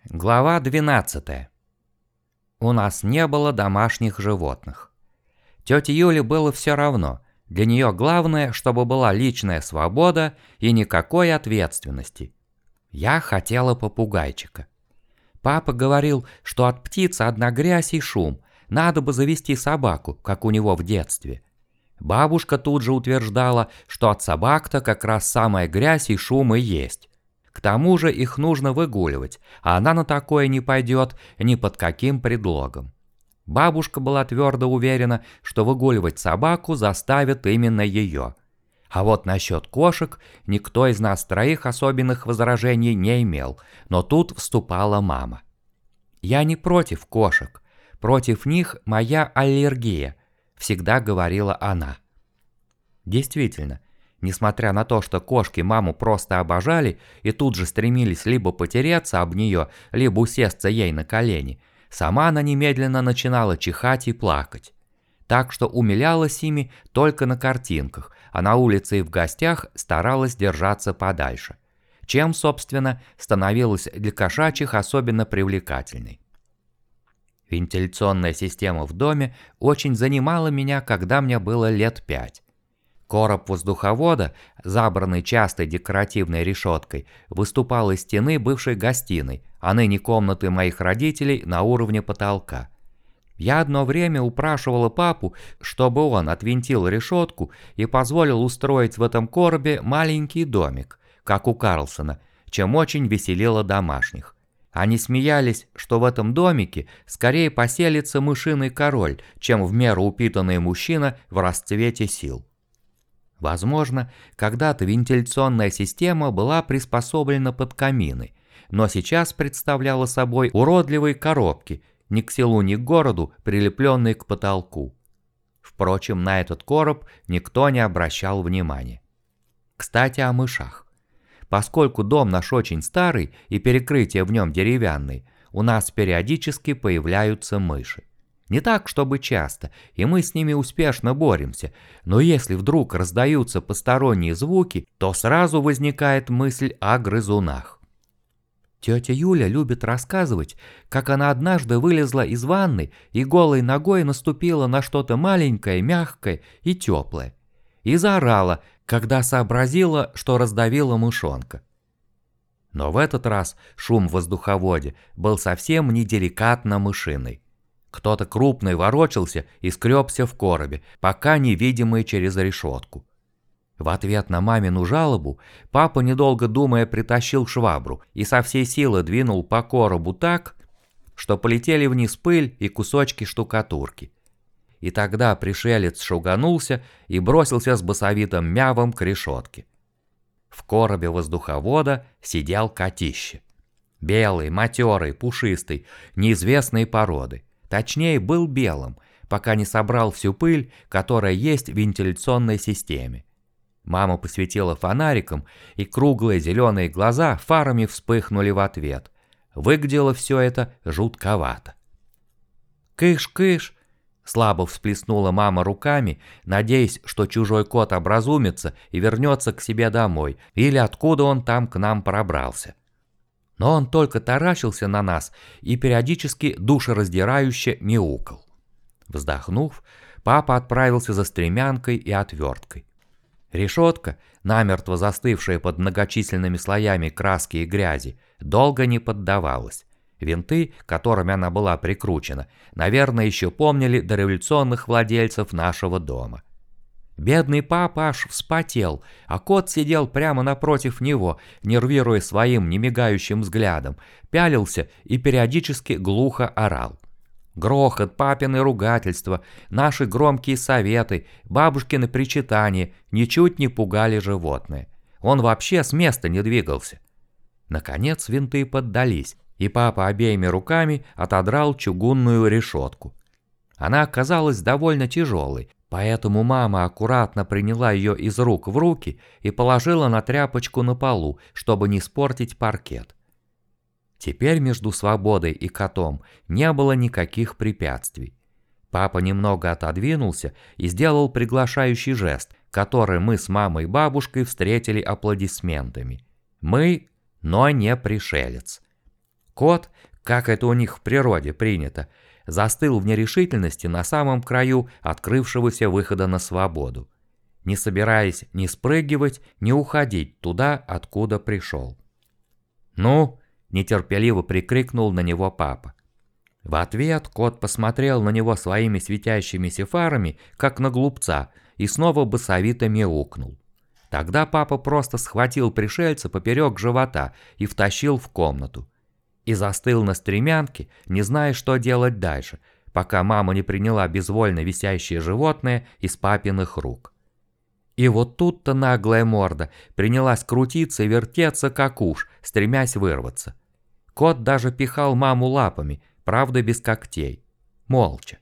Глава 12. У нас не было домашних животных. Тете Юле было все равно. Для нее главное, чтобы была личная свобода и никакой ответственности. Я хотела попугайчика. Папа говорил, что от птицы одна грязь и шум. Надо бы завести собаку, как у него в детстве. Бабушка тут же утверждала, что от собак-то как раз самая грязь и шум и есть. К тому же их нужно выгуливать, а она на такое не пойдет ни под каким предлогом. Бабушка была твердо уверена, что выгуливать собаку заставит именно ее. А вот насчет кошек никто из нас троих особенных возражений не имел, но тут вступала мама. «Я не против кошек, против них моя аллергия», всегда говорила она. Действительно, несмотря на то, что кошки маму просто обожали и тут же стремились либо потереться об нее, либо усесться ей на колени, сама она немедленно начинала чихать и плакать. Так что умилялась ими только на картинках, а на улице и в гостях старалась держаться подальше. Чем, собственно, становилась для кошачьих особенно привлекательной. Вентиляционная система в доме очень занимала меня, когда мне было лет 5. Короб воздуховода, забранный частой декоративной решеткой, выступал из стены бывшей гостиной, а ныне комнаты моих родителей на уровне потолка. Я одно время упрашивала папу, чтобы он отвинтил решетку и позволил устроить в этом коробе маленький домик, как у Карлсона, чем очень веселило домашних. Они смеялись, что в этом домике скорее поселится мышиный король, чем в меру упитанный мужчина в расцвете сил. Возможно, когда-то вентиляционная система была приспособлена под камины, но сейчас представляла собой уродливые коробки, ни к селу, ни к городу, прилепленные к потолку. Впрочем, на этот короб никто не обращал внимания. Кстати, о мышах. Поскольку дом наш очень старый и перекрытие в нем деревянные, у нас периодически появляются мыши. Не так, чтобы часто, и мы с ними успешно боремся, но если вдруг раздаются посторонние звуки, то сразу возникает мысль о грызунах. Тетя Юля любит рассказывать, как она однажды вылезла из ванны и голой ногой наступила на что-то маленькое, мягкое и теплое. И заорала, когда сообразила, что раздавила мышонка. Но в этот раз шум в воздуховоде был совсем не деликатно мышиный. Кто-то крупный ворочался и скребся в коробе, пока невидимый через решетку. В ответ на мамину жалобу папа, недолго думая, притащил швабру и со всей силы двинул по коробу так, что полетели вниз пыль и кусочки штукатурки. И тогда пришелец шуганулся и бросился с басовитым мявом к решетке. В коробе воздуховода сидел котище. Белый, матерый, пушистый, неизвестной породы. Точнее, был белым, пока не собрал всю пыль, которая есть в вентиляционной системе. Мама посветила фонариком, и круглые зеленые глаза фарами вспыхнули в ответ. Выглядело все это жутковато. «Кыш-кыш!» — слабо всплеснула мама руками, надеясь, что чужой кот образумится и вернется к себе домой, или откуда он там к нам пробрался. Но он только таращился на нас и периодически душераздирающе мяукал. Вздохнув, папа отправился за стремянкой и отверткой. Решетка, намертво застывшая под многочисленными слоями краски и грязи, долго не поддавалась. Винты, которыми она была прикручена, наверное, еще помнили дореволюционных владельцев нашего дома. Бедный папа аж вспотел, а кот сидел прямо напротив него, нервируя своим немигающим взглядом, пялился и периодически глухо орал. Грохот, папины ругательства, наши громкие советы, бабушкины причитания ничуть не пугали животное. Он вообще с места не двигался. Наконец винты поддались, и папа обеими руками отодрал чугунную решетку. Она оказалась довольно тяжелой, поэтому мама аккуратно приняла ее из рук в руки и положила на тряпочку на полу, чтобы не испортить паркет. Теперь между свободой и котом не было никаких препятствий. Папа немного отодвинулся и сделал приглашающий жест, который мы с мамой и бабушкой встретили аплодисментами. Мы, но не пришелец. Кот, как это у них в природе принято, застыл в нерешительности на самом краю открывшегося выхода на свободу, не собираясь ни спрыгивать, ни уходить туда, откуда пришел. «Ну?» – нетерпеливо прикрикнул на него папа. В ответ кот посмотрел на него своими светящимися фарами, как на глупца, и снова басовито мяукнул. Тогда папа просто схватил пришельца поперек живота и втащил в комнату. И застыл на стремянке, не зная, что делать дальше, пока мама не приняла безвольно висящее животное из папиных рук. И вот тут-то наглая морда принялась крутиться и вертеться, как уж, стремясь вырваться. Кот даже пихал маму лапами, правда без когтей, молча.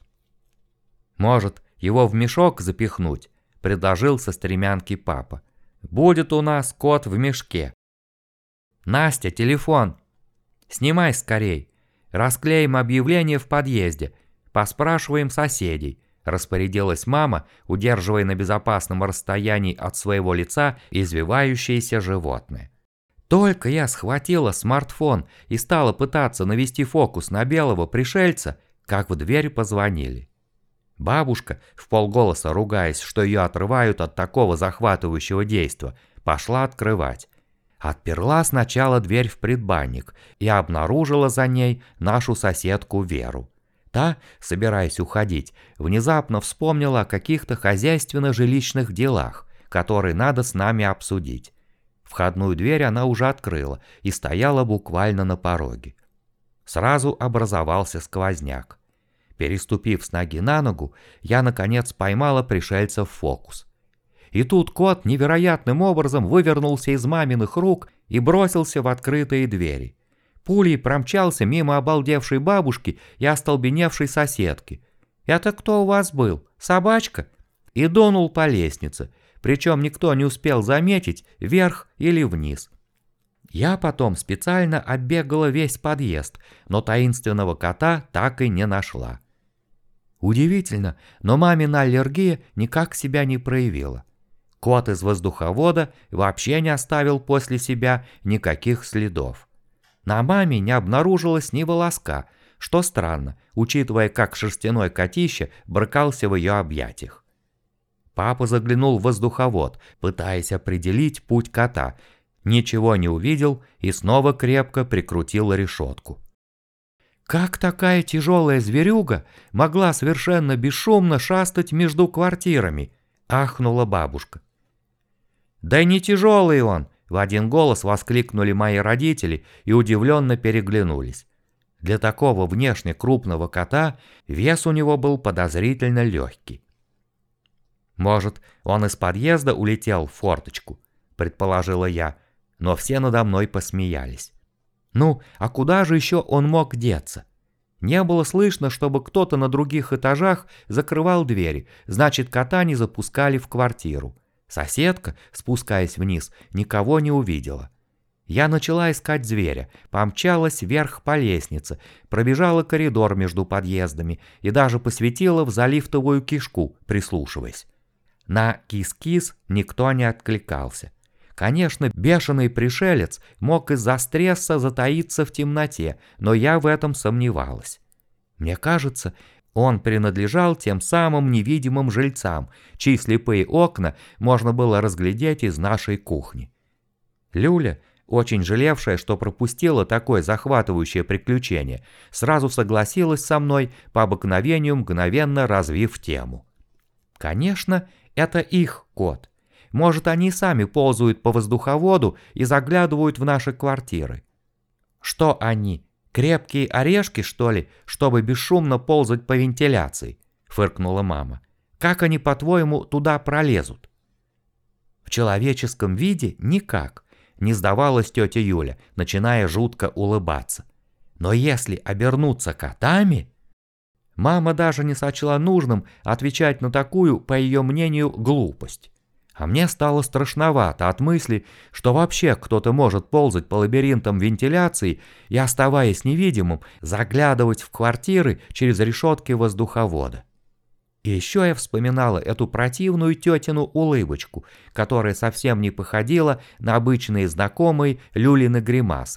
«Может, его в мешок запихнуть?» – предложил со стремянки папа. «Будет у нас кот в мешке». «Настя, телефон! Снимай скорей! Расклеим объявление в подъезде, поспрашиваем соседей», – распорядилась мама, удерживая на безопасном расстоянии от своего лица извивающееся животное. Только я схватила смартфон и стала пытаться навести фокус на белого пришельца, как в дверь позвонили. Бабушка, вполголоса ругаясь, что ее отрывают от такого захватывающего действа, пошла открывать. Отперла сначала дверь в предбанник и обнаружила за ней нашу соседку Веру. Та, собираясь уходить, внезапно вспомнила о каких-то хозяйственно-жилищных делах, которые надо с нами обсудить. Входную дверь она уже открыла и стояла буквально на пороге. Сразу образовался сквозняк. Переступив с ноги на ногу, я наконец поймала пришельца в фокус. И тут кот невероятным образом вывернулся из маминых рук и бросился в открытые двери. Пулей промчался мимо обалдевшей бабушки и остолбеневшей соседки. «Это кто у вас был? Собачка?» И дунул по лестнице, причем никто не успел заметить, вверх или вниз. Я потом специально оббегала весь подъезд, но таинственного кота так и не нашла. Удивительно, но мамина аллергия никак себя не проявила. Кот из воздуховода вообще не оставил после себя никаких следов. На маме не обнаружилось ни волоска, что странно, учитывая, как шерстяной котище брыкался в ее объятиях. Папа заглянул в воздуховод, пытаясь определить путь кота, ничего не увидел и снова крепко прикрутил решетку. Как такая тяжелая зверюга могла совершенно бесшумно шастать между квартирами? Ахнула бабушка. Да не тяжелый он, в один голос воскликнули мои родители и удивленно переглянулись. Для такого внешне крупного кота вес у него был подозрительно легкий. Может, он из подъезда улетел в форточку, предположила я, но все надо мной посмеялись. Ну, а куда же еще он мог деться? Не было слышно, чтобы кто-то на других этажах закрывал двери, значит, кота не запускали в квартиру. Соседка, спускаясь вниз, никого не увидела. Я начала искать зверя, помчалась вверх по лестнице, пробежала коридор между подъездами и даже посветила в залифтовую кишку, прислушиваясь. На кис-кис никто не откликался. Конечно, бешеный пришелец мог из-за стресса затаиться в темноте, но я в этом сомневалась. Мне кажется, он принадлежал тем самым невидимым жильцам, чьи слепые окна можно было разглядеть из нашей кухни. Люля, очень жалевшая, что пропустила такое захватывающее приключение, сразу согласилась со мной, по обыкновению мгновенно развив тему. Конечно, это их кот. Может, они сами ползают по воздуховоду и заглядывают в наши квартиры. Что они, крепкие орешки, что ли, чтобы бесшумно ползать по вентиляции? Фыркнула мама. Как они, по-твоему, туда пролезут? В человеческом виде никак, не сдавалась тетя Юля, начиная жутко улыбаться. Но если обернуться котами... Мама даже не сочла нужным отвечать на такую, по ее мнению, глупость. А мне стало страшновато от мысли, что вообще кто-то может ползать по лабиринтам вентиляции и, оставаясь невидимым, заглядывать в квартиры через решетки воздуховода. И еще я вспоминала эту противную тетину улыбочку, которая совсем не походила на обычные знакомые Люлины гримасы.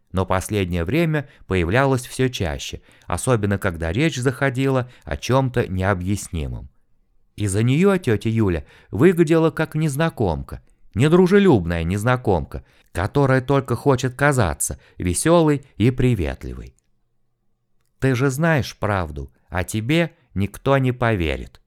но последнее время появлялась все чаще, особенно когда речь заходила о чем-то необъяснимом. Из-за нее тетя Юля выглядела как незнакомка, недружелюбная незнакомка, которая только хочет казаться веселой и приветливой. Ты же знаешь правду, а тебе никто не поверит.